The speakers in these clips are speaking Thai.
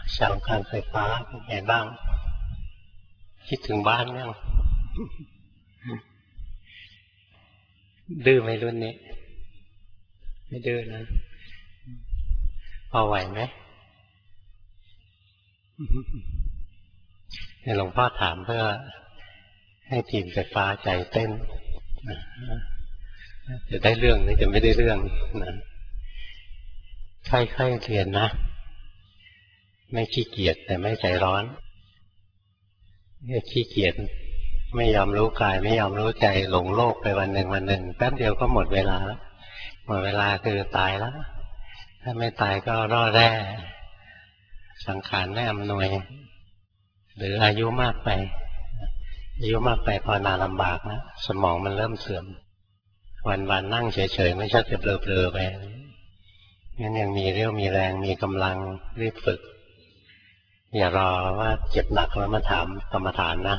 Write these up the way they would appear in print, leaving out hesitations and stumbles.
ชาวการไฟฟ้าเป็นไงบ้างคิดถึงบ้านยังดื้อไหมรุ่นนี้ไม่ดื้อนะพอไหวไหมหลวงพ่อถามเพื่อให้ทีมไฟฟ้าใจเต้นจะได้เรื่องหรือจะไม่ได้เรื่องนะค่อยๆเรียนนะไม่ขี้เกียจแต่ไม่ใจร้อนขี้เกียจไม่ยอมรู้กายไม่ยอมรู้ใจหลงโลกไปวันหนึ่งแป๊บเดียวก็หมดเวลาแล้วหมดเวลาคือตายแล้วถ้าไม่ตายก็ร่อแร่สังขารไม่อำนวยหรืออายุมากไปภาวนาลำบากนะสมองมันเริ่มเสื่อมวันนั่งเฉยๆไม่ใช่จะเบลอๆไปงั้นยังมีเรี่ยวมีแรงมีกำลังรีบฝึกอย่ารอว่าเจ็บหนักแล้วมาถามกรรมฐานนะ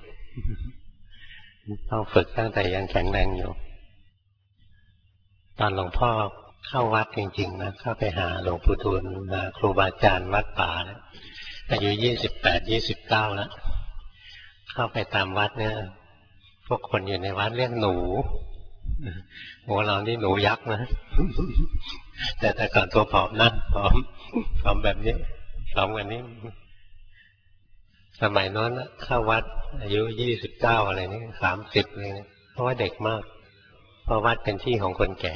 ต้องฝึกตั้งแต่ยังแข็งแรงอยู่ตอนหลวงพ่อเข้าวัดจริงๆนะเข้าไปหาหลวงปู่ดูลครูบาอาจารย์วัดป่านะอายุ28-29แล้วเข้าไปตามวัดเนี่ยพวกคนอยู่ในวัดเรียกหนูโหเรานี่หนูยักษ์นะแต่ก่อนตัวผอมนะผอมแบบนี้ผอมกว่านี้สมัยนั้นเข้าวัดอายุ29อะไรนี่30เลยนะเพราะว่าเด็กมากเพราะวัดเป็นที่ของคนแก่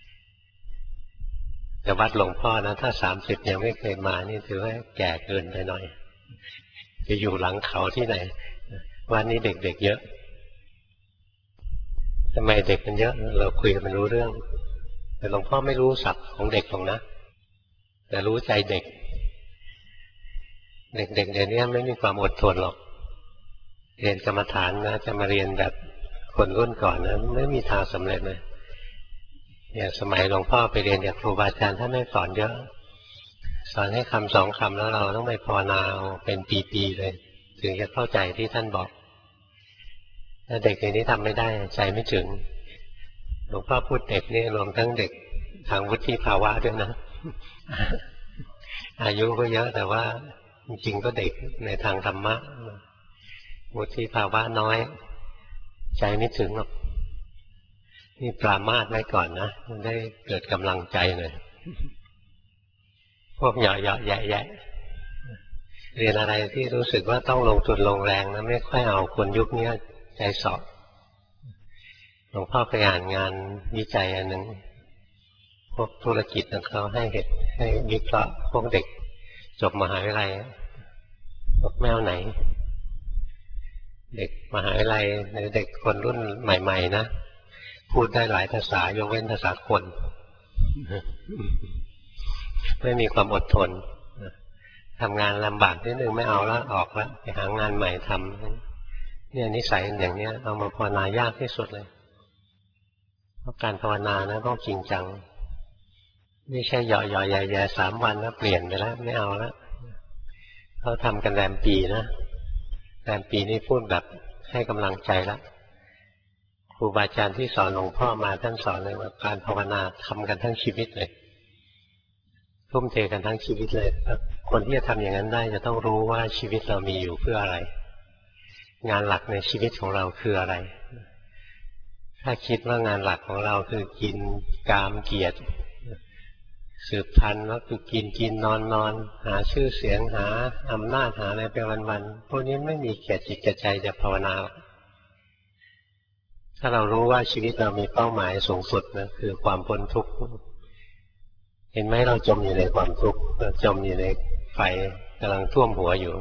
แต่วัดหลวงพ่อนะถ้า30ยังไม่เคยมานี่ถือว่าแก่เกินไปหน่อยจะอยู่หลังเขาที่ไหนวันนี้เด็กๆเยอะทำไมเด็กมันเยอะเราคุยกันมันรู้เรื่องแต่หลวงพ่อไม่รู้ศัพท์ของเด็กหรอกนะแต่รู้ใจเด็กเด็กเดี๋ยวนี้ไม่มีความอดทนหรอกเรียนกรรมฐานนะจะมาเรียนแบบคนรุ่นก่อนนะไม่มีทางสำเร็จเลยอย่างสมัยหลวงพ่อไปเรียนจากครูบาอาจารย์ท่านไม่สอนเยอะสอนให้คำ2 คำแล้วเราต้องไปภาวนาเป็นปีๆเลยถึงจะเข้าใจที่ท่านบอกถ้าเด็กอย่างนี้ทำไม่ได้ใจไม่ถึงหลวงพ่อพูดเด็กนี่รวมทั้งเด็กทางวุฒิภาวะด้วยนะอายุก็เยอะแต่ว่าจริงๆก็เด็กในทางธรรมะวุฒิภาวะน้อยใจไม่ถึงหรอกนี่ปรามาสไว้ก่อนนะได้เกิดกำลังใจหน่อยพวกเหยาะๆแยะๆเรียนอะไรที่รู้สึกว่าต้องลงทุนลงแรงนะไม่ค่อยเอาคนยุคนี้ใจสอบหลวงพ่อไปอ่านงานวิจัยอันหนึ่งพวกธุรกิจของเขาให้วิเคราะห์พวกเด็กจบมหาวิทยาลัยพวกแมวไหนเด็กมหาวิทยาลัยหรือเด็กคนรุ่นใหม่ๆนะพูดได้หลายภาษายกเว้นภาษาคนไม่มีความอดทนทำงานลำบากนิดนึงไม่เอาแล้วออกแล้วไปหางานใหม่ทำเนี่ยนิสัยอย่างนี้เอามาภาวนายากที่สุดเลยเพราะการภาวนานะต้องจริงจังไม่ใช่เหยาะๆแย่ๆ3 วันแล้วเปลี่ยนไปแล้วไม่เอาแล้วเขาทำกันแรมปีนะแรมปีนี่พูดแบบให้กำลังใจแล้วครูบาอาจารย์ที่สอนหลวงพ่อมาท่านสอนเลยว่าการภาวนาทำกันทั้งชีวิตเลยทุ่มเทกันทั้งชีวิตเลยคนที่จะทำอย่างนั้นได้จะต้องรู้ว่าชีวิตเรามีอยู่เพื่ออะไรงานหลักในชีวิตของเราคืออะไรถ้าคิดว่างานหลักของเราคือกินกามเกียรติสืบพันธุ์ว่าคือกินนอนหาชื่อเสียงหาอำนาจหาอะไรไปวันๆพวกนี้ไม่มีแก่จิตแก่ใจจะภาวนาถ้าเรารู้ว่าชีวิตเรามีเป้าหมายสูงสุดนะคือความพ้นทุกข์เห็นไหมเราจมอยู่ในความทุกข์จมอยู่ในไฟกำลังท่วมหัวอยู่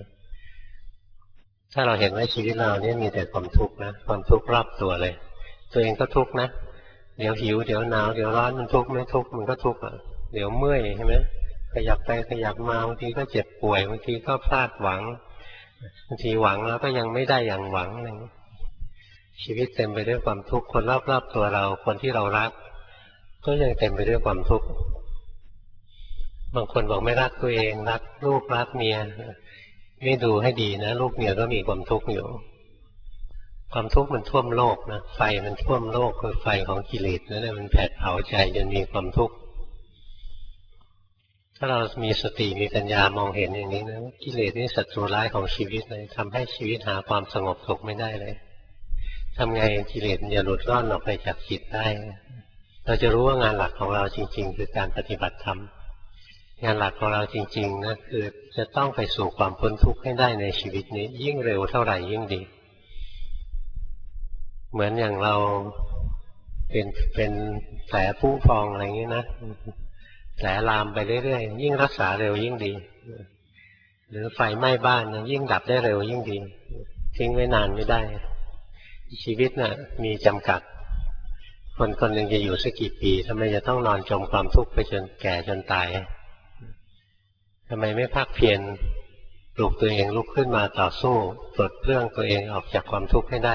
ถ้าเราเห็นว่าชีวิตเราเนี่ยมีแต่ความทุกข์นะความทุกข์รอบตัวเลยตัวเองก็ทุกข์นะเดี๋ยวหิวเดี๋ยวหนาวเดี๋ยวร้อนมันทุกข์ไม่ทุกข์มันก็ทุกข์อ่ะเดี๋ยวเมื่อยใช่ไหมขยับไปขยับมาบางทีก็เจ็บป่วยบางทีก็พลาดหวังบางทีหวังแล้วก็ยังไม่ได้อย่างหวังอะไรชีวิตเต็มไปด้วยความทุกข์คนรอบๆตัวเราคนที่เรารักก็ยังเต็มไปด้วยความทุกข์บางคนบอกไม่รักตัวเองรักลูกรักเมียไม่ดูให้ดีนะลูกเมียก็มีความทุกข์อยู่ความทุกข์มันท่วมโลกนะไฟมันท่วมโลกคือไฟของกิเลสนั่นแหละมันแผดเผาใจจนมีความทุกข์ถ้าเรามีสติมีปัญญามองเห็นอย่างนี้นะกิเลสนี่ศัตรูร้ายของชีวิตเลยทำให้ชีวิตหาความสงบสุขไม่ได้เลยทำไงกิเลสจะหลุดร่อนออกไปจากจิตได้เราจะรู้ว่างานหลักของเราจริงๆคือการปฏิบัติธรรมงานหลักของเราจริงๆนะคือจะต้องไปสู่ความพ้นทุกข์ให้ได้ในชีวิตนี้ยิ่งเร็วเท่าไหร่ยิ่งดีเหมือนอย่างเราเป็นแผลผุพองอะไรอย่างนี้นะแผลลามไปเรื่อยๆยิ่งรักษาเร็วยิ่งดีหรือไฟไหม้บ้านยิ่งดับได้เร็วยิ่งดีทิ้งไว้นานไม่ได้ชีวิตน่ะมีจำกัดคนคนหนึ่งจะอยู่สักกี่ปีทำไมจะต้องนอนจมความทุกข์ไปจนแก่จนตายทำไมไม่ภาคเพียรปลุกตัวเองลุกขึ้นมาต่อสู้ปลดเปลื้องตัวเองออกจากความทุกข์ให้ได้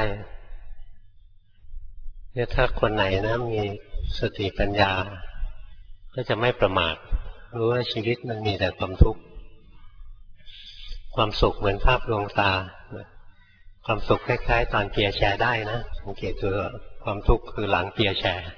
เนี่ยถ้าคนไหนนะมีสติปัญญาก็จะไม่ประมาทรู้ว่าชีวิตมันมีแต่ความทุกข์ความสุขเหมือนภาพลวงตาความสุขคล้ายๆตอนเปียแชร์ได้นะสังเกตดูความทุกข์คือหลังเปียแชร์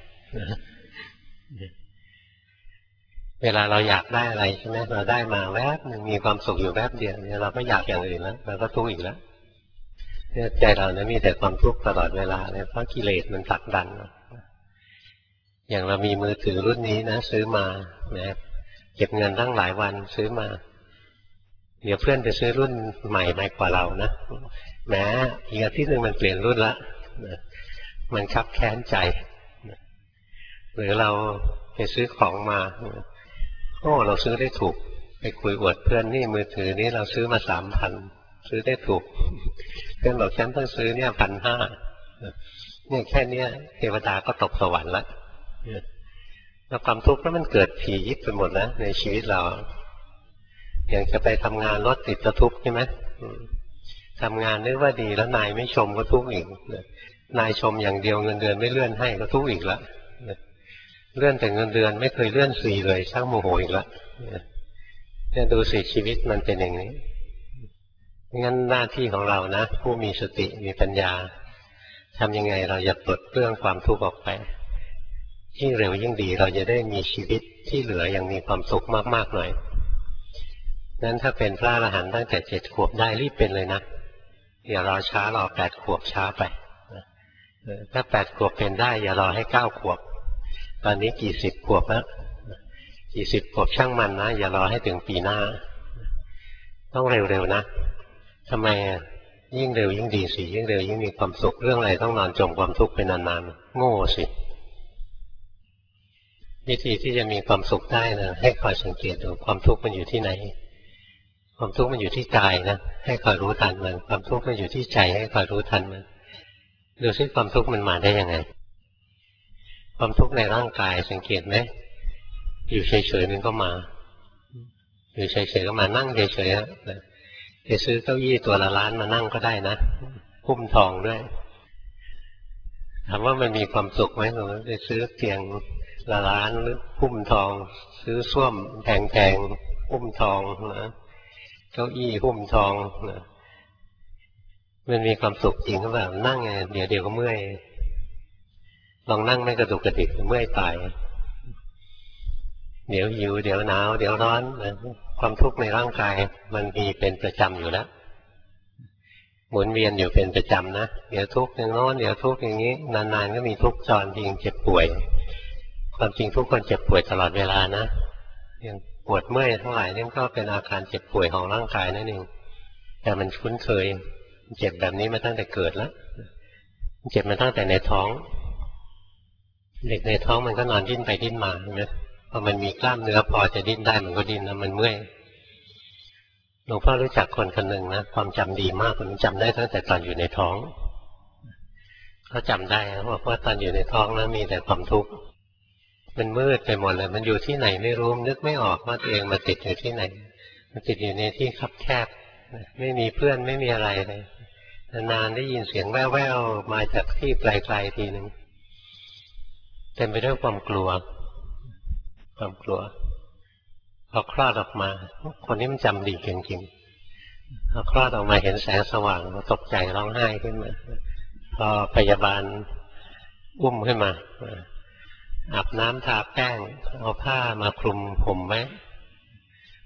เวลาเราอยากได้อะไรใช่ไหมเราได้มาแวบหนึ่งมีความสุขอยู่แวบเดียวเนี่ยเราก็อยากอย่างอื่นแล้วเราก็ทุกข์อีกแล้วใจเรานะมีแต่ความทุกข์ตลอดเวลาเลยเพราะกิเลสมันผลักดันอย่างเรามีมือถือรุ่นนี้นะซื้อมานะเก็บเงินตั้งหลายวันซื้อมาเดี๋ยวเพื่อนไปซื้อรุ่นใหม่กว่าเรานะแม้อีกอาทิตย์หนึ่งมันเปลี่ยนรุ่นละมันคับแค้นใจหรือเราไปซื้อของมาโอ้เราซื้อได้ถูกไปคุยอวดเพื่อนนี่มือถือนี้เราซื้อมา3,000ซื้อได้ถูกเพื่อนบอกฉันต้องซื้อเนี่ย1,500เนี่ยแค่นี้เทวดาก็ตกสวรรค์ละแล้วความทุกข์ก็มันเกิดถี่ยิบไปหมดนะในชีวิตเราอย่างจะไปทำงานรถติดก็ทุกข์ใช่ไหมทำงานนึกว่าดีแล้วนายไม่ชมก็ทุกข์อีกนายชมอย่างเดียวเงินเดือนไม่เลื่อนให้ก็ทุกข์อีกแล้วเลื่อนแต่เงินเดือนไม่เคยเลื่อน4เลยช่างโมโหอีกแล้วเนี่ยดูสิชีวิตมันเป็นอย่างนี้งั้นหน้าที่ของเรานะผู้มีสติมีปัญญาทำยังไงเราจะปลดเปลื้องความทุกข์ออกไปยิ่งเร็วยิ่งดีเราจะได้มีชีวิตที่เหลืออย่างมีความสุขมากๆหน่อยนั้นถ้าเป็นพระอรหันต์ตั้งแต่7 ขวบได้รีบเป็นเลยนะอย่ารอช้ารอ8 ขวบช้าไปถ้า8 ขวบเป็นได้อย่ารอให้9 ขวบตอนนี้กี่สิบขวบแล้วกี่สิบขวบช่างมันนะอย่ารอให้ถึงปีหน้าต้องเร็วๆนะทำไมยิ่งเร็วยิ่งดีสิยิ่งเร็วยิ่งมีความสุขเรื่องอะไรต้องนอนจมความทุกข์ไปนานๆโง่สิวิธีที่จะมีความสุขได้นะให้คอยสังเกตดูความทุกข์มันอยู่ที่ไหนความทุกข์มันอยู่ที่กายนะให้คอยรู้ทันมันความทุกข์มันอยู่ที่ใจให้คอยรู้ทันมันดูซิความทุกข์มันมาได้ยังไงความทุกข์ในร่างกายสังเกตไหมอยู่เฉยๆมันก็มาอยู่เฉยๆก็มานั่งเฉยๆไปซื้อเก้าอี้ตัวละล้านมานั่งก็ได้นะหุ้มทองด้วยถามว่ามันมีความสุขไหมไปซื้อเตียงละล้านหรือหุ้มทองซื้อส้วมแพงๆหุ้มทองนะเก้าอี้หุ้มทองนะมันมีความสุขจริงหรือเปล่านั่งไงเดี๋ยวก็เมื่อยลองนั่งไม่กระดุกกระดิกเมื่อยตายเดี๋ยวหิวเดี๋ยวหนาวเดี๋ยวร้อนนะความทุกข์ในร่างกายมันมีเป็นประจำอยู่แล้วหมุนเวียนอยู่เป็นประจำนะเดี๋ยวทุกข์อย่างโน้นเดี๋ยวทุกข์อย่างนี้นานๆก็มีทุกข์จรจริงเจ็บป่วยความจริงทุกคนเจ็บป่วยตลอดเวลานะอย่างปวดเมื่อยทั้งหลายนี่ก็เป็นอาการเจ็บป่วยของร่างกายนั่นเองแต่มันคุ้นเคยเจ็บแบบนี้มาตั้งแต่เกิดแล้วเจ็บมาตั้งแต่ในท้องเด็กในท้องมันก็นอนดิ้นไปดิ้นมาใช่ไหมพอมันมีกล้ามเนื้อพอจะดิ้นได้มันก็ดิ้นนะมันเมื่อยหลวงพ่อรู้จักคนคนหนึ่งนะความจำดีมากมันจำได้ตั้งแต่ตอนอยู่ในท้องเขาจำได้ว่าตอนอยู่ในท้องแล้วมีแต่ความทุกข์มันมืดไปหมดเลยมันอยู่ที่ไหนไม่รู้นึกไม่ออกว่าตัวเองมาติดอยู่ที่ไหนมันติดอยู่ในที่คับแคบไม่มีเพื่อนไม่มีอะไรเลยนานๆได้ยินเสียงแว่วๆมาจากที่ไกลๆทีนึงเต็มไปด้วยความกลัวพอคลอดออกมาคนนี้มันจำดีจริงๆพอคลอดออกมาเห็นแสงสว่างตกใจร้องไห้ขึ้นมาพอพยาบาลอุ้มขึ้นมาอาบน้ำทาแป้งเอาผ้ามาคลุมผมไว้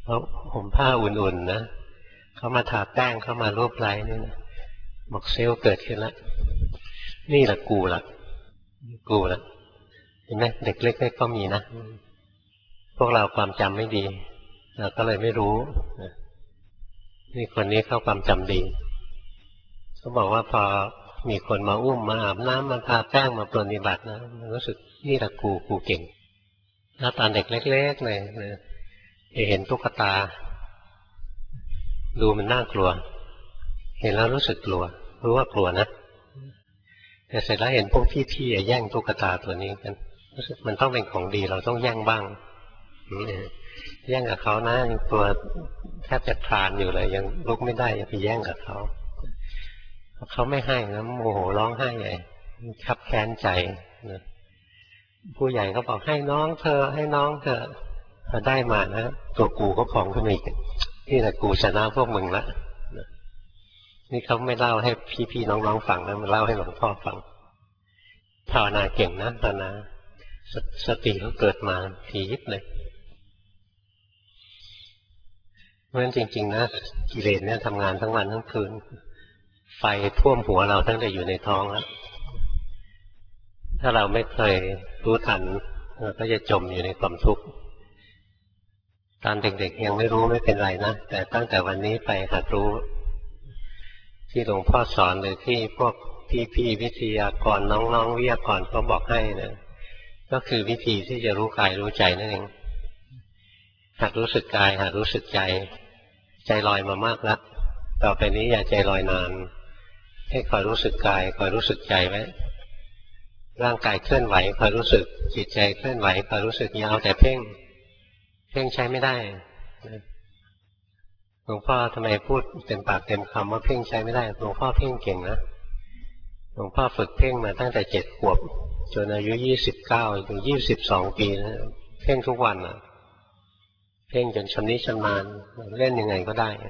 เขาห่มผ้าอุ่นๆนะเขามาทาแป้งเขามารูปไล้นี่นะบอกเซลล์เกิดขึ้นแล้วนี่แหละกูละเห็นไหมเด็กเล็กๆก็มีนะพวกเราความจำไม่ดีเราก็เลยไม่รู้นี่คนนี้เขาความจำดีเขาบอกว่าพอมีคนมาอุ้มมาอาบน้ำมาทาแป้งมาปรนนิบัตินะรู้สึกนี่แหละกูเก่งแล้วตอนเด็กเล็กๆเลยเห็นตุ๊กตาดูมันน่ากลัวเห็นแล้วรู้สึกกลัวรู้ว่ากลัวนะแต่เสร็จแล้วเห็นพวกพี่ๆแย่งตุ๊กตาตัวนี้กันรู้สึกมันต้องเป็นของดีเราต้องแย่งบ้างแย่งกับเขานะตัวแทบจะคลานอยู่เลยยังลุกไม่ได้ยังไปแย่งกับเขาไม่ให้นะโมโหร้องไห้ใหญ่คับแค้นใจนะผู้ใหญ่ก็บอกให้น้องเธอพอได้มานะตัวกูก็พองขึ้นมาอีกนี่แหละกูชนะพวกมึงละนี่เขาไม่เล่าให้พี่ๆน้องๆฟังนะมันเล่าให้หลวงพ่อฟังภาวนาเก่งนะภาวนาสติเขาเกิดมาทียิบเลยเพราะฉะนั้นจริงๆนะกิเลสเนี่ยทำงานทั้งวันทั้งคืนไฟท่วมหัวเราตั้งแต่อยู่ในท้องแล้วถ้าเราไม่เคยรู้ทันเราก็จะจมอยู่ในความทุกข์ตอนเด็กๆยังไม่รู้ไม่เป็นไรนะแต่ตั้งแต่วันนี้ไปหัดรู้ที่หลวงพ่อสอนหรือที่พวกพี่ๆวิทยากรน้องๆวิทยากรเขาบอกให้นะก็คือวิธีที่จะรู้กายรู้ใจนั่นเองหัดรู้สึกกายหัดรู้สึกใจลอยมามากแล้วต่อไปนี้อย่าใจลอยนานให้คอยรู้สึกกายคอยรู้สึกใจไว้ร่างกายเคลื่อนไหวคอยรู้สึกจิตใจเคลื่อนไหวคอยรู้สึกอย่าเอาแต่เพ่งใช้ไม่ได้หลวงพ่อทำไมพูดเต็มปากเต็มคำว่าเพ่งใช้ไม่ได้หลวงพ่อเพ่งเก่งนะหลวงพ่อฝึกเพ่งมาตั้งแต่7 ขวบจนอายุ29ถึง22 ปีนะเพ่งทุกวันอ่ะเพ่งจนชำนิชำนาญเล่นยังไงก็ได้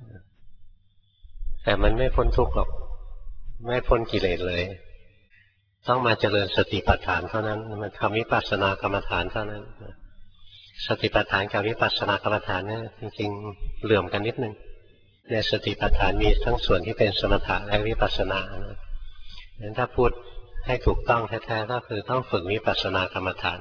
แต่มันไม่พ้นทุกข์หรอกไม่พ้นกิเลสเลยต้องมาเจริญสติปัฏฐานเท่านั้นมันทำวิปัสสนากรรมฐานเท่านั้นสติปัฏฐานกับวิปัสสนากรรมฐานเนี่ยจริงๆเหลื่อมกันนิดนึงในสติปัฏฐานมีทั้งส่วนที่เป็นสมถะและวิปัสสนางั้นถ้าพูดให้ถูกต้องแท้ๆก็คือต้องฝึกวิปัสสนากรรมฐาน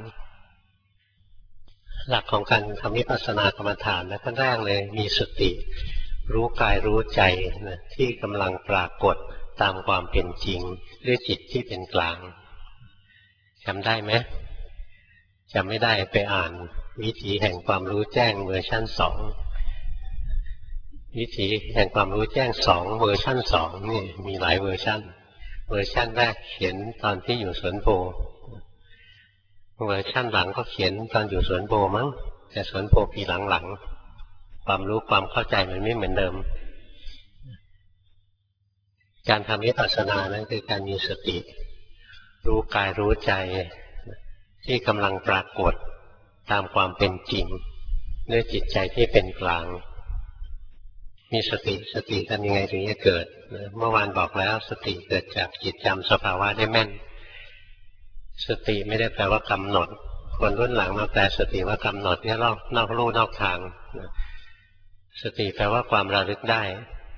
หลักของการทำวิปัสสนากรรมฐานนะขั้นแรกเลยมีสติรู้กายรู้ใจนะที่กำลังปรากฏตามความเป็นจริงด้วยจิตที่เป็นกลางจำได้ไหมจำไม่ได้ไปอ่านวิถีแห่งความรู้แจ้งเวอร์ชัน2วิถีแห่งความรู้แจ้ง2เวอร์ชัน2นี่มีหลายเวอร์ชันแรกเขียนตอนที่อยู่สวนโพเวอร์ชันหลังก็เขียนตอนอยู่สวนโพมั้งแต่สวนโพปีหลังความรู้ความเข้าใจมันไม่เหมือนเดิมการทำวิปัสสนานั้นคือการมีสติรู้กายรู้ใจที่กำลังปรากฏตามความเป็นจริงด้วยจิตใจที่เป็นกลางมีสติทำยังไงถึงจะเกิดเมื่อวานบอกแล้วสติเกิดจากจิตจำสภาวะได้แม่นสติไม่ได้แปลว่ากำหนดคนรุ่นหลังมาแปลสติว่ากำหนดเนี่ยนอกลู่นอกทางสติแปลว่าความระลึกได้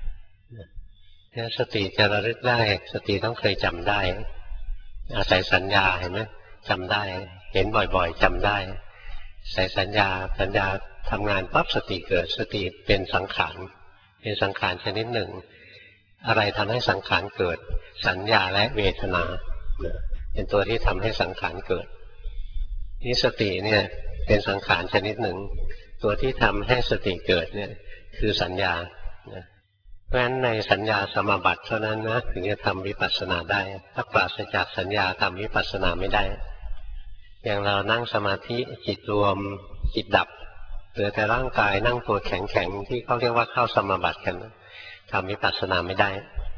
สติจะระลึกได้สติต้องเคยจำได้อาศัยสัญญาเห็นไหมจำได้เห็นบ่อยๆจำได้ใส่สัญญาทำงานปั๊บสติเกิดสติเป็นสังขารชนิดหนึ่งอะไรทำให้สังขารเกิดสัญญาและเวทนาเป็นตัวที่ทำให้สังขารเกิดนี่สติเนี่ยเป็นสังขารชนิดหนึ่งตัวที่ทำให้สติเกิดเนี่ยคือสัญญาเพราะฉะนั้นในสัญญาสมาบัติเท่านั้นนะถึงจะทำวิปัสสนาได้ถ้าปราศจากสัญญาทำวิปัสสนาไม่ได้อย่างเรานั่งสมาธิจิตรวมจิตดับเหลือแต่ร่างกายนั่งตัวแข็งที่เขาเรียกว่าเข้าสมาบัติกันทำวิปัสสนาไม่ได้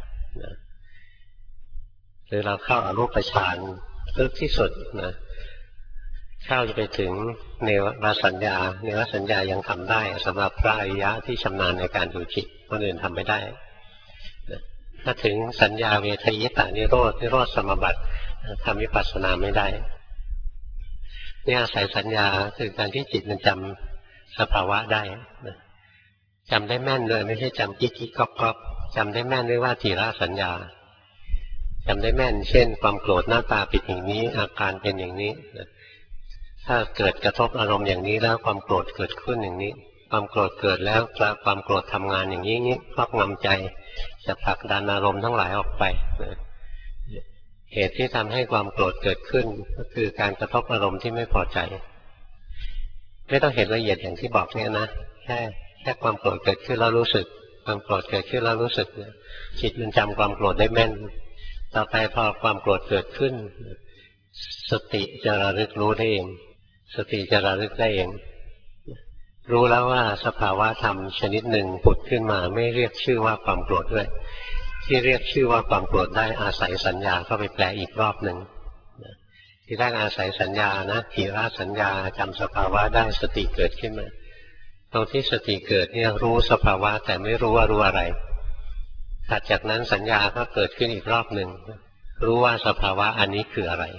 หรือเราเข้าอรูปฌานลึกที่สุดนะเข้าจะไปถึงเนวสัญญายังทำได้สำหรับพระอริยะที่ชำนาญในการดูจิตคนอื่นทำไม่ได้ถ้าถึงสัญญาเวทยิตานิโรธสมาบัติทำวิปัสสนาไม่ได้นี่อาศัยสัญญาคือการที่จิตมันจสภาวะได้นะจำได้แม่นเลยไม่ใช่จำกิ๊กกิ๊กก๊อกก๊อกจำได้แม่นด้วยว่าทีละสัญญาจำได้แม่นเช่นความโกรธหน้าตาเป็นอย่างนี้อาการเป็นอย่างนี้ถ้าเกิดกระทบอารมณ์อย่างนี้แล้วความโกรธเกิดขึ้นอย่างนี้ความโกรธเกิดแล้วความโกรธทำงานอย่างนี้ครอบงำใจจะผลักดันอารมณ์ทั้งหลายออกไปเหตุที่ทำให้ความโกรธเกิดขึ้นก็คือการกระทบอารมณ์ที่ไม่พอใจไม่ต้องเห็นละเอียดอย่างที่บอกเนี่ยนะแค่ความโกรธเกิดขึ้นแล้วรู้สึกความโกรธเกิดขึ้นแล้วรู้สึกจิตมันจำความโกรธได้แม่นต่อไปพอความโกรธเกิดขึ้นสติจะระลึกรู้ได้เองสติจะระลึกได้เองรู้แล้วว่าสภาวะธรรมชนิดหนึ่งผุดขึ้นมาไม่เรียกชื่อว่าความโกรธด้วยที่เรียกชื่อว่าความโกรธได้อาศัยสัญญาเข้าไปแปลอีกรอบหนึ่งที่แรกอาศัยสัญญานะทีละสัญญาจำสภาวะได้สติเกิดขึ้นมาตรงที่สติเกิดเนี่ยรู้สภาวะแต่ไม่รู้ว่ารู้อะไรถัดจากนั้นสัญญาก็เกิดขึ้นอีกรอบหนึ่งรู้ว่าสภาวะอันนี้คืออะไร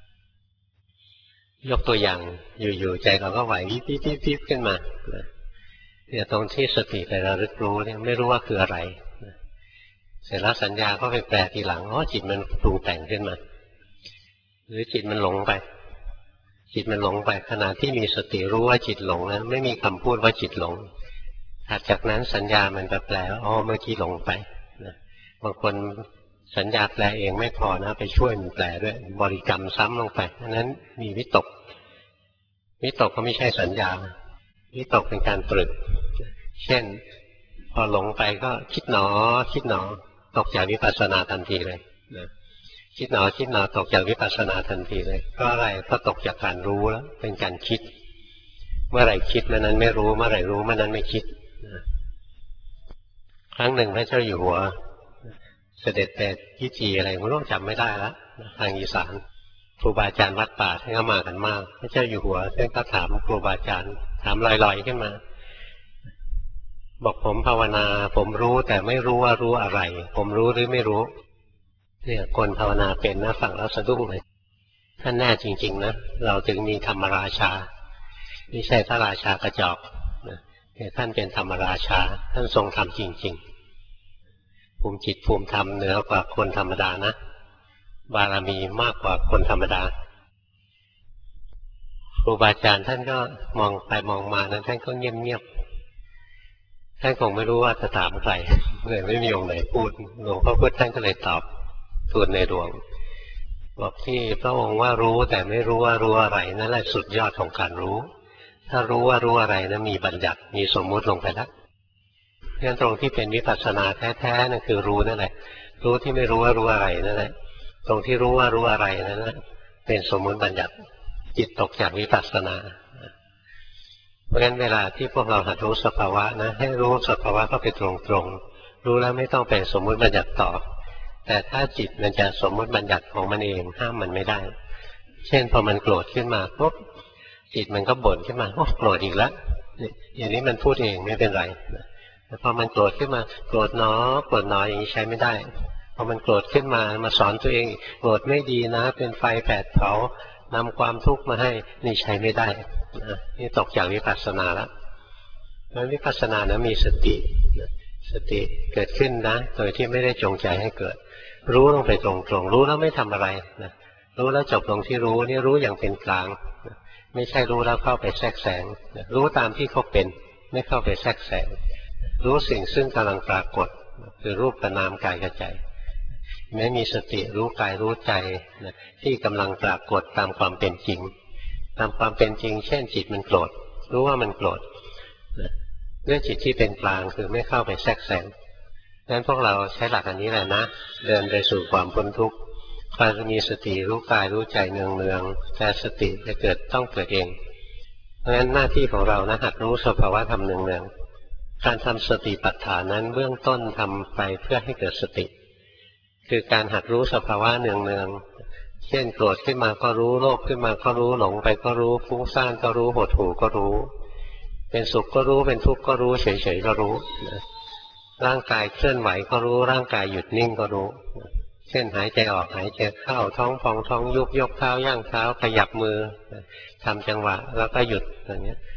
ยกตัวอย่างอยู่ๆใจเราก็ไหววิบขึ้นมาเนี่ยตรงที่สติไประลึกรู้เนี่ยไม่รู้ว่าคืออะไรเสร็จแล้วสัญญาก็ไปแปลทีหลังจิตมันปรุงแต่งขึ้นมาหรือจิตมันหลงไปจิตมันหลงไปขณะที่มีสติรู้ว่าจิตหลงนั้นไม่มีคำพูดว่าจิตหลงถัดจากนั้นสัญญามันไปแปลเมื่อกี้หลงไปบางคนสัญญาแปลเองไม่พอนะไปช่วยมันแปลด้วยบริกรรมซ้ำลงไปนั้นมีวิตกก็ไม่ใช่สัญญาวิตกเป็นการตรึกเช่นพอหลงไปก็คิดหนอตกจากวิปัสสนาทันทีเลยคิดหนอตกจากวิปัสสนาทันทีเลยก็อะไรก็ตกจากการรู้แล้วเป็นการคิดเมื่อไหร่คิดเมื่อนั้นไม่รู้เมื่อไหร่รู้เมื่อนั้นไม่คิดครั้งหนึ่งพระเจ้าอยู่หัวเสด็จแต่พิธีอะไรไม่รู้จำไม่ได้แล้วทางอีสานครูบาอาจารย์วัดป่าท่านก็มากันมากพระเจ้าอยู่หัวท่านก็ถามครูบาอาจารย์ถามลอยๆขึ้นมาบอกผมภาวนาผมรู้แต่ไม่รู้ว่ารู้อะไรผมรู้หรือไม่รู้เนี่ยคนภาวนาเป็นนะฟังแล้วสะดุ้งเลยท่านแน่จริงๆนะเราถึงมีธรรมราชาไม่ใช่พระราชากระจอกนะท่านเป็นธรรมราชาท่านทรงธรรมจริงๆภูมิจิตภูมิธรรมเหนือกว่าคนธรรมดานะบารมีมากกว่าคนธรรมดาครูบาอาจารย์ท่านก็มองไปมองมานั้นท่านก็เงียบๆท่านคงไม่รู้ว่าจะถามใครเลยไม่มีองค์ไหนพูดหลวงพ่อพุธท่านก็เลยตอบทูลในหลวงบอกที่พระองค์ว่ารู้แต่ไม่รู้ว่ารู้อะไรนั่นแหละสุดยอดของการรู้ถ้ารู้ว่ารู้อะไรนะมีบัญญัติมีสมมุติลงไปแล้วเพราะฉะนั้นตรงที่เป็นวิปัสสนาแท้ๆนั่นคือรู้นั่นแหละรู้ที่ไม่รู้ว่ารู้อะไรนั่นแหละตรงที่รู้ว่ารู้อะไรนั่นแหละเป็นสมมุติบัญญัติจิตตกจากวิปัสสนาเพราะฉะนั้นเวลาที่พวกเราหัดรู้สภาวะนะให้รู้สภาวะก็ไปตรงๆรู้แล้วไม่ต้องเป็นสมมุติบัญญัติต่อแต่ถ้าจิตมันจะสมมติบัญญัติของมันเองห้ามมันไม่ได้เช่นพอมันโกรธขึ้นมาปุ๊บจิตมันก็บ่นขึ้นมาโกรธอีกแล้วอย่างนี้มันพูดเองไม่เป็นไรแต่พอมันโกรธขึ้นมาโกรธหนออย่างนี้ใช้ไม่ได้พอมันโกรธขึ้นมาสอนตัวเองโกรธไม่ดีนะเป็นไฟแผดเผานำความทุกข์มาให้นี่ใช้ไม่ได้นี่ตกจากวิปัสสนาแล้วเพราะวิปัสสนานะมีสติเกิดขึ้นนะโดยที่ไม่ได้จงใจให้เกิดรู้ลงไปตรงๆรู้แล้วไม่ทำอะไรนะรู้แล้วจบลงที่รู้นี่รู้อย่างเป็นกลางไม่ใช่รู้แล้วเข้าไปแทรกแซงรู้ตามที่เขาเป็นไม่เข้าไปแทรกแซงรู้สิ่งซึ่งกำลังปรากฏคือรูปกับนามกายกับใจแม้มีสติรู้กายรู้ใจที่กำลังปรากฏตามความเป็นจริงตามความเป็นจริงเช่นจิตมันโกรธรู้ว่ามันโกรธด้วยจิตที่เป็นกลางคือไม่เข้าไปแทรกแซงงั้นพวกเราใช้หลักอันนี้แหละนะเดินไปสู่ความพ้นทุกข์การมีสติรู้กายรู้ใจเนืองๆแต่สติจะต้องเกิดเองเพราะฉะนั้นหน้าที่ของเรานะหัดรู้สภาวะธรรมเนืองๆการทำสติปัฏฐานนั้นเบื้องต้นทำไปเพื่อให้เกิดสติคือการหัดรู้สภาวะเนืองๆเช่นโกรธขึ้นมาก็รู้โลภขึ้นมาก็รู้หลงไปก็รู้ฟุ้งซ่านก็รู้หดหู่ก็รู้เป็นสุขก็รู้เป็นทุกข์ก็รู้เฉยๆก็รู้ร่างกายเคลื่อนไหวก็รู้ร่างกายหยุดนิ่งก็รู้เช่นหายใจออกหายใจเข้าท้องพองท้องยุบยกเท้าย่างเท้าขยับมือทำจังหวะแล้วก็หยุดอย่างนี้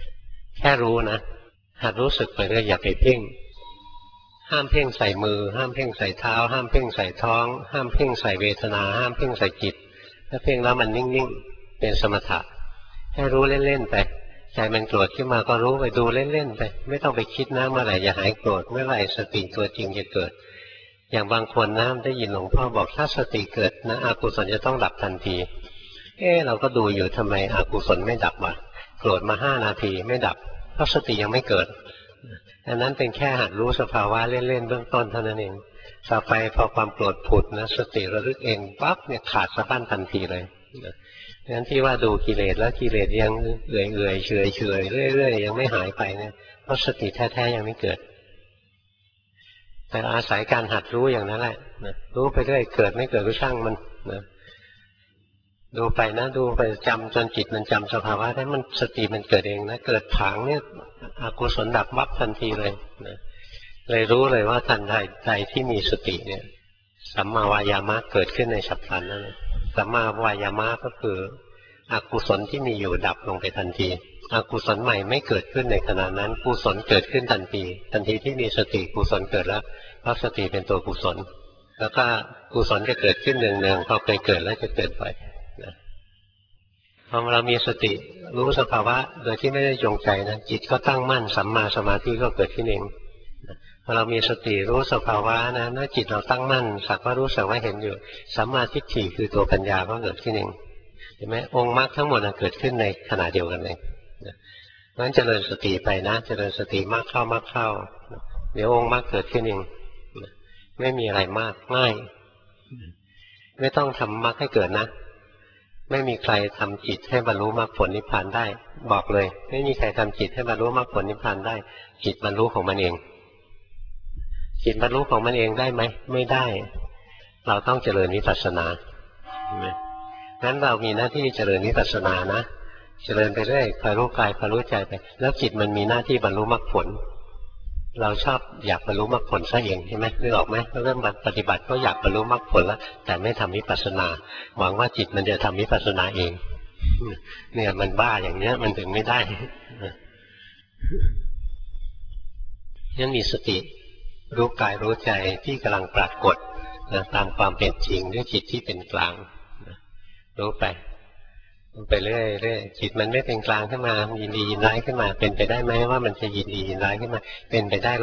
แค่รู้นะหัดรู้สึกไปเรื่อยอย่าไปเพ่งห้ามเพ่งใส่มือห้ามเพ่งใส่เท้าห้ามเพ่งใส่ท้องห้ามเพ่งใส่เวทนาห้ามเพ่งใส่จิตถ้าเพ่งแล้วมันนิ่งๆเป็นสมถะให้รู้เล่นๆไปใจมันโกรธขึ้นมาก็รู้ไปดูเล่นๆไปไม่ต้องไปคิดนะเมื่อไหร่จะหายโกรธเมื่อไหร่สติตัวจริงจะเกิดอย่างบางคนนะได้ยินหลวงพ่อบอกถ้าสติเกิดนะอกุศลจะต้องดับทันทีเราก็ดูอยู่ทำไมอกุศลไม่ดับวะโกรธมา5 นาทีไม่ดับเพราะสติยังไม่เกิดอันนั้นเป็นแค่หัดรู้สภาวะเล่นๆเบื้องต้นเท่านั้นเองต่อไปพอความโกรธผุดนะสติระลึกเองปั๊บเนี่ยขาดสะบั้นทันทีเลยงั้นที่ว่าดูกิเลสแล้วกิเลสยังเอื่อยๆเฉยๆเรื่อยๆยังไม่หายไปเนี่ยเพราะสติแท้ๆยังไม่เกิดแต่อาศัยการหัดรู้อย่างนั้นแหละนะรู้ไปเรื่อยเกิดไม่เกิดก็ช่างมันนะดูไปนะดูไปจำจนจิตมันจำสภาวะได้มันสติมันเกิดเองนะเกิดผางเนี่ยอกุศลดับวับทันทีเลยนะเลยรู้เลยว่าทันใดที่มีสติเนี่ยสัมมาวายามะเกิดขึ้นในฉับพลันนั่นเองสัมมาวายามะก็คืออกุศลที่มีอยู่ดับลงไปทันทีอกุศลใหม่ไม่เกิดขึ้นในขณะนั้นกุศลเกิดขึ้นทันทีที่มีสติกุศลเกิดแล้วเพราะสติเป็นตัวกุศลแล้วก็กุศลจะเกิดขึ้นเนืองๆพอเคยเกิดแล้วจะเกิดบ่อยพอเรามีสติรู้สภาวะโดยที่ไม่ได้จงใจนะจิตก็ตั้งมั่นสัมมาสมาธิก็เกิดขึ้นเองพอเรามีสติรู้สภาวะนะเมื่อจิตเราตั้งมั่นสักว่ารู้สักว่าเห็นอยู่สัมมาทิฏฐิคือตัวปัญญาก็เกิดขึ้นเองเห็นไหมองค์มรรคทั้งหมดเกิดขึ้นในขณะเดียวกันเลยเพราะฉะนั้นเจริญสติไปนะเจริญสติมากเข้าเดี๋ยวองค์มรรคเกิดขึ้นเองไม่มีอะไรมากง่ายไม่ต้องทำมรรคให้เกิดนะไม่มีใครทำจิตให้บรรลุมรรคผลนิพพานได้บอกเลยไม่มีใครทำจิตให้บรรลุมรรคผลนิพพานได้จิตบรรลุของมันเองจิตบรรลุของมันเองได้ไหมไม่ได้เราต้องเจริญวิปัสสนางั้นเรามีหน้าที่เจริญวิปัสสนานะเจริญไปเรื่อยคอยรู้กายคอยรู้ใจไปแล้วจิตมันมีหน้าที่บรรลุมรรคผลเราชอบอยากบรรลุมรรคผลซะเองใช่ไหมนึกออกไหมเริ่มปฏิบัติก็อยากบรรลุมรรคผลแล้วแต่ไม่ทำวิปัสสนาหวังว่าจิตมันจะทำวิปัสสนาเองเนี่ยมันบ้าอย่างเนี้ยมันถึงไม่ได้ยังมีสติรู้กายรู้ใจที่กำลังปรากฏนะตามความเป็นจริงด้วยจิตที่เป็นกลางรู้ไปเรื่อยจิตมันไม่เป็นกลางขึ้นมายินดียินร้ายขึ้นมาเป็นไปได้ไหมว่ามันจะยินดียินร้ายขึ้นมาเป็นไปได้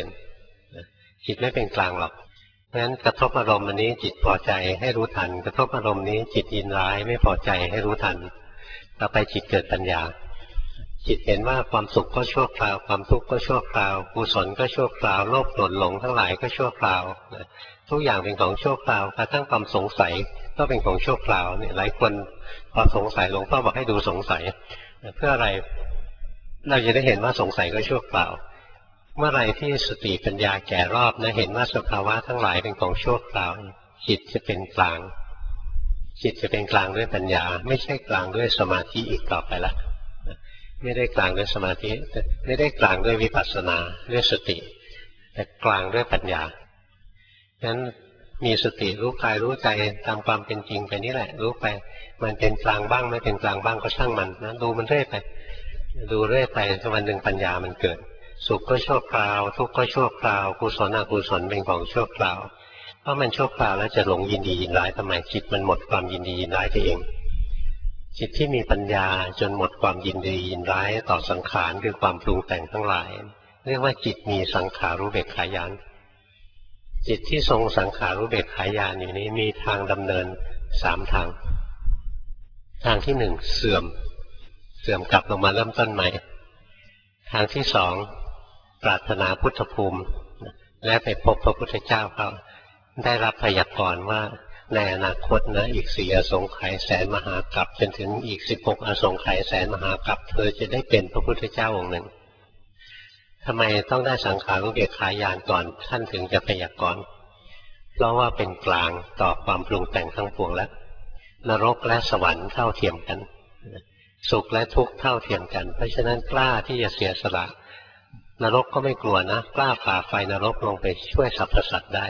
100%จิตไม่เป็นกลางหรอกเพราะฉะนั้นกระทบอารมณ์อันนี้จิตพอใจให้รู้ทันกระทบอารมณ์นี้จิตยินร้ายไม่พอใจให้รู้ทันต่อไปจิตเกิดปัญญาจิตเห็นว่าความสุขก็ชั่วคราวความทุกข์ก็ชั่วคราวกุศลก็ชั่วคราวโลภโกรธหลงทั้งหลายก็ชั่วคราวทุกอย่างเป็นของชั่วคราวกระทั่งความสงสัยก็เป็นของชั่วคราวเนี่ยหลายคนพอสงสัยหลวงพ่อบอกให้ดูสงสัยเพื่ออะไรเราจะได้เห็นว่าสงสัยก็ชั่วคราวเมื่อไรที่สติปัญญาแก่รอบนะเห็นว่าสภาวะทั้งหลายเป็นของชั่วคราวจิตจะเป็นกลางจิตจะเป็นกลางด้วยปัญญาไม่ใช่กลางด้วยสมาธิอีกต่อไปละไม่ได้กลางด้วยสมาธิไม่ได้กลางด้วยวิปัสสนาด้วยสติแต่กลางด้วยปัญญาฉะนั้นมีสติรู้กายรู้ใจตามความเป็นจริงไปนี่แหละรู้ไปมันเป็นกลางบ้างไม่เป็นกลางบ้างก็ช่างมันนะดูมันเรื่อยไปดูเรื่อยไปวันหนึ่งปัญญามันเกิดสุขก็ชั่วคราวทุกข์ก็ชั่วคราวกุศลอกุศลเป็นของชั่วคราวเพราะมันชั่วคราวแล้วจะหลงยินดียินร้ายทำไมจิตมันหมดความยินดียินร้ายไปเองจิตที่มีปัญญาจนหมดความยินดียินร้ายต่อสังขารคือความปรุงแต่งทั้งหลายเรียกว่าจิตมีสังขารุเบกขาญาณจิตที่ทรงสังขารุเบกขาญาณอยู่นี้มีทางดำเนิน3 ทางทางที่1เสื่อมกลับลงมาเริ่มต้นใหม่ทางที่2ปรารถนาพุทธภูมิและไปพบพระพุทธเจ้าเขาได้รับพยากรณ์ว่าในอนาคตนะอีก4 อสงไขยแสนมหากัปจนถึงอีก16 อสงไขยแสนมหากัปเธอจะได้เป็นพระพุทธเจ้าองค์หนึ่งทำไมต้องได้สังขารุเบกขาญาณก่อนท่านถึงจะพยากรณ์เพราะว่าเป็นกลางต่อความปรุงแต่งทั้งปวงแล้วนรกและสวรรค์เท่าเทียมกันสุขและทุกข์เท่าเทียมกันเพราะฉะนั้นกล้าที่จะเสียสละนรกก็ไม่กลัวนะกล้าฝ่าไฟนรกลงไปช่วยสรรพสัตว์ได้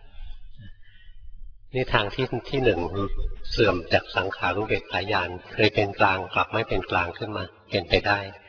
นี่ทางที่1เสื่อมจากสังขารุเบกขาญาณเคยเป็นกลางกลับไม่เป็นกลางขึ้นมาเป็นไปได้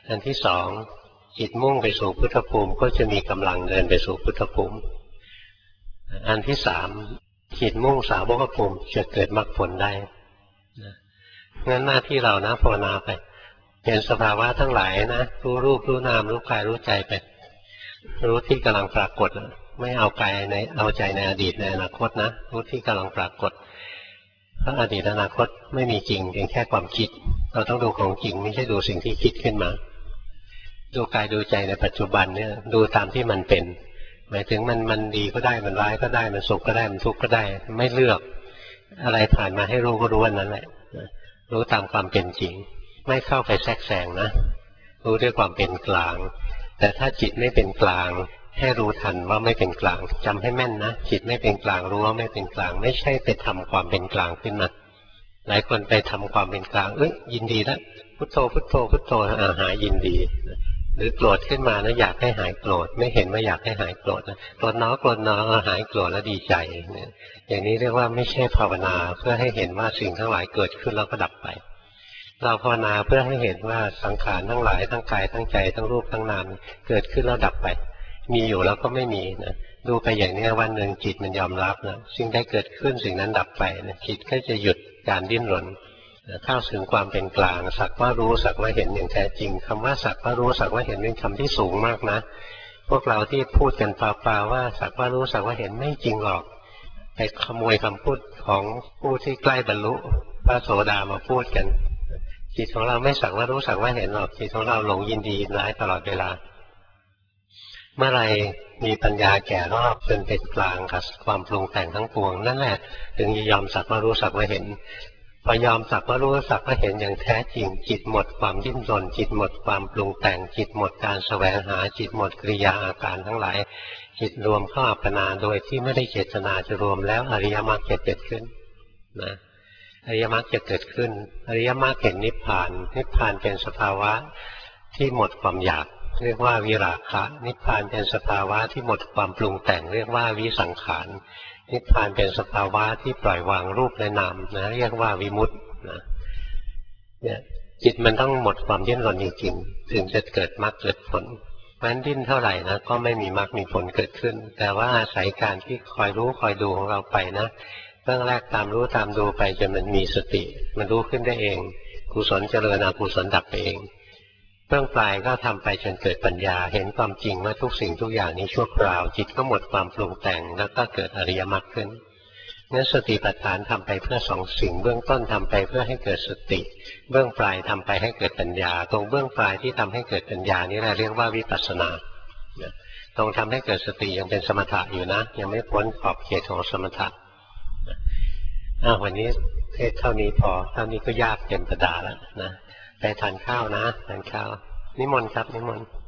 อันที่สองจิตมุ่งไปสู่พุทธภูมิก็จะมีกำลังเดินไปสู่พุทธภูมิอันที่สามจิตมุ่งสาวกภูมิจะเกิดมรรคผลได้งั้นหน้าที่เรานะภาวนาไปเห็นสภาวะทั้งหลายนะรู้รูปรู้นามรู้กายรู้ใจไปรู้ที่กำลังปรากฏไม่เอาใจในอดีตในอนาคตนะรู้ที่กำลังปรากฏเพราะอดีตอนาคตไม่มีจริงเพียงแค่ความคิดเราต้องดูของจริงไม่ใช่ดูสิ่งที่คิดขึ้นมาดูกายดูใจในปัจจุบันเนี่ยดูตามที่มันเป็นหมายถึงมันดีก็ได้มันร้ายก็ได้มันสุขก็ได้มันทุกข์ก็ได้ไม่เลือกอะไรผ่านมาให้รู้ก็รู้วันนั้นแหละรู้ตามความเป็นจริงไม่เข้าไปแทรกแซงนะรู้ด้วยความเป็นกลางแต่ถ้าจิตไม่เป็นกลางให้รู้ทันว่าไม่เป็นกลางจำให้แม่นนะจิตไม่เป็นกลางรู้ว่าไม่เป็นกลางไม่ใช่ไปทำความเป็นกลางขึ้นมาหลายคนไปทำความเป็นกลางยินดีแล้วพุทโธพุทโธพุทโธหายยินดีหรือโกรธขึ้นมานะอยากให้หายโกรธไม่เห็นว่าอยากให้หายโกรธนะโกรธเนาะโกรธเนาะหายโกรธแล้วดีใจอย่างนี้เรียกว่าไม่ใช่ภาวนาเพื่อให้เห็นว่าสิ่งทั้งหลายเกิดขึ้นแล้วก็ดับไปเราภาวนาเพื่อให้เห็นว่าสังขารทั้งหลายทั้งกายทั้งใจทั้งรูปทั้งนามเกิดขึ้นแล้วดับไปมีอยู่แล้วก็ไม่มีนะดูไปอย่างนี้วันหนึ่งจิตมันยอมรับนะสิ่งใดเกิดขึ้นสิ่งนั้นดับไปนะจิตก็จะหยุดการดิ้นรนเข้าถึงความเป็นกลางสักว่ารู้สักว่าเห็นอย่างแท้จริงคำว่าสักว่ารู้สักว่าเห็นเป็นคำที่สูงมากนะพวกเราที่พูดกันเปล่าๆว่าสักว่ารู้สักว่าเห็นไม่จริงหรอกไปขโมยคำพูดของผู้ที่ใกล้บรรลุพระโสดามาพูดกันจิตของเราไม่สักว่ารู้สักว่าเห็นหรอกจิตของเราหลงยินดีร้ายตลอดเวลาเมื่อไรมีปัญญาแก่รอบจนเป็นกลางกับความปรุงแต่งทั้งปวงนั่นแหละถึงจะยอมสักว่ารู้สักว่าเห็นพอยอมสักว่ารู้สักว่าเห็นอย่างแท้จริงจิตหมดความดิ้นรนจิตหมดความปรุงแต่งจิตหมดการแสวงหาจิตหมดกิริยาอาการทั้งหลายจิตรวมเข้าอัปปนาโดยที่ไม่ได้เจตนาจะรวมแล้วอริยมรรคจะเกิดขึ้นนะอริยมรรคจะเกิดขึ้นอริยมรรคเห็นนิพพานนิพพานเป็นสภาวะที่หมดความอยากเรียกว่าวิราคะนิพพานเป็นสภาวะที่หมดความปรุงแต่งเรียกว่าวิสังขารนิพพานเป็นสภาวะที่ปล่อยวางรูปและนามนะเรียกว่าวิมุตตินะเนี่ยจิตมันต้องหมดความดิ้นรนจริงๆถึงจะเกิดมรรคเกิดผลมันดิ้นเท่าไหร่นะก็ไม่มีมรรคมีผลเกิดขึ้นแต่ว่าอาศัยการที่คอยรู้คอยดูของเราไปนะเรื่องแรกตามรู้ตามดูไปจนมันมีสติมันรู้ขึ้นได้เองกุศลเจริญอกุศลดับไปเองเบื้องปลายก็ทำไปจนเกิดปัญญาเห็นความจริงว่าทุกสิ่งทุกอย่างนี้ชั่วคราวจิตก็หมดความปรุงแต่งแล้วก็เกิดอริยมรรคขึ้นงั้นสติปัฏฐานทำไปเพื่อสองสิ่งเบื้องต้นทำไปเพื่อให้เกิดสติเบื้องปลายทำไปให้เกิดปัญญาตรงเบื้องปลายที่ทำให้เกิดปัญญานี่แหละเรียกว่าวิปัสสนาตรงทำให้เกิดสติยังเป็นสมถะอยู่นะยังไม่พ้นขอบเขตของสมถะวันนี้เทศเท่านี้พอเท่านี้ก็ยากเต็มประดาแล้วนะไปทานข้าวนะทานข้าวนิมนต์ครับนิมนต์